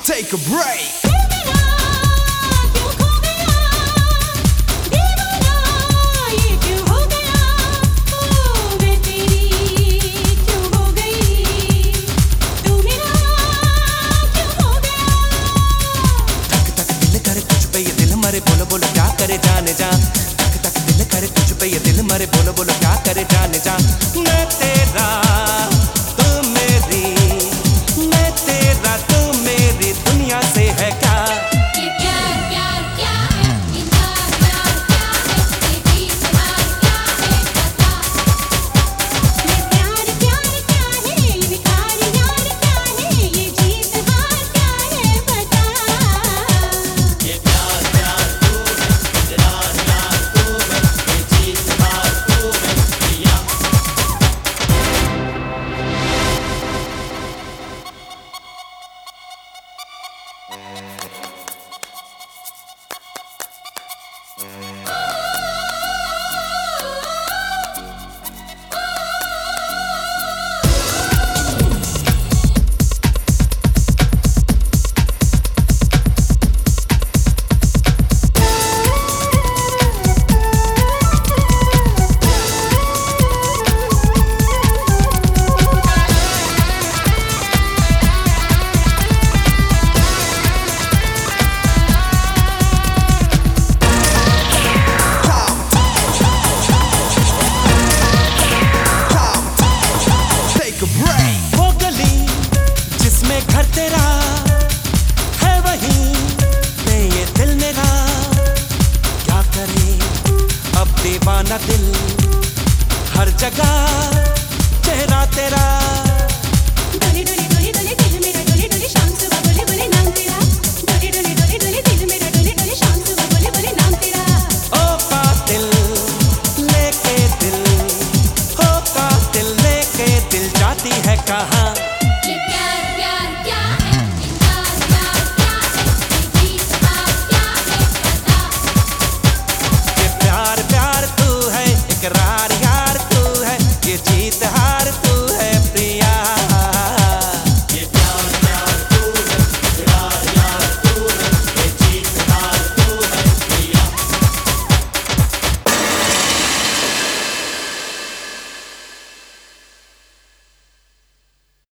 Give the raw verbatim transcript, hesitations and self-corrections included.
Take a break. बोलो बोलो क्या करे जाने जा, तक तक दिल करे तुझ पे ये दिल मरे, बोलो बोलो क्या करे जाने जा। मैं तेरा तू मेरी, मैं तेरा तू मेरी, दुनिया से है क्या ये प्यार प्यार क्या है, इनकार प्यार क्या है, ये बीमार क्या है बता। ये प्यार प्यार क्या है, इनकार यार क्या है, ये जीत हार क्या है बता। ये प्यार प्यार वो गली जिसमें घर तेरा है, वहीं पे ये दिल मेरा। क्या करे अब दीवाना दिल, हर जगह चेहरा तेरा। डोली डोली डोली डोली दिल मेरा, डोली डोली शाम सुबह बोले बोले नाम तेरा। डोली डोली डोली डोली दिल मेरा, डोली डोली शाम सुबह बोले बोले नाम तेरा। ओ कातिल लेके दिल, हो कातिल लेके दिल जाती है कहाँ।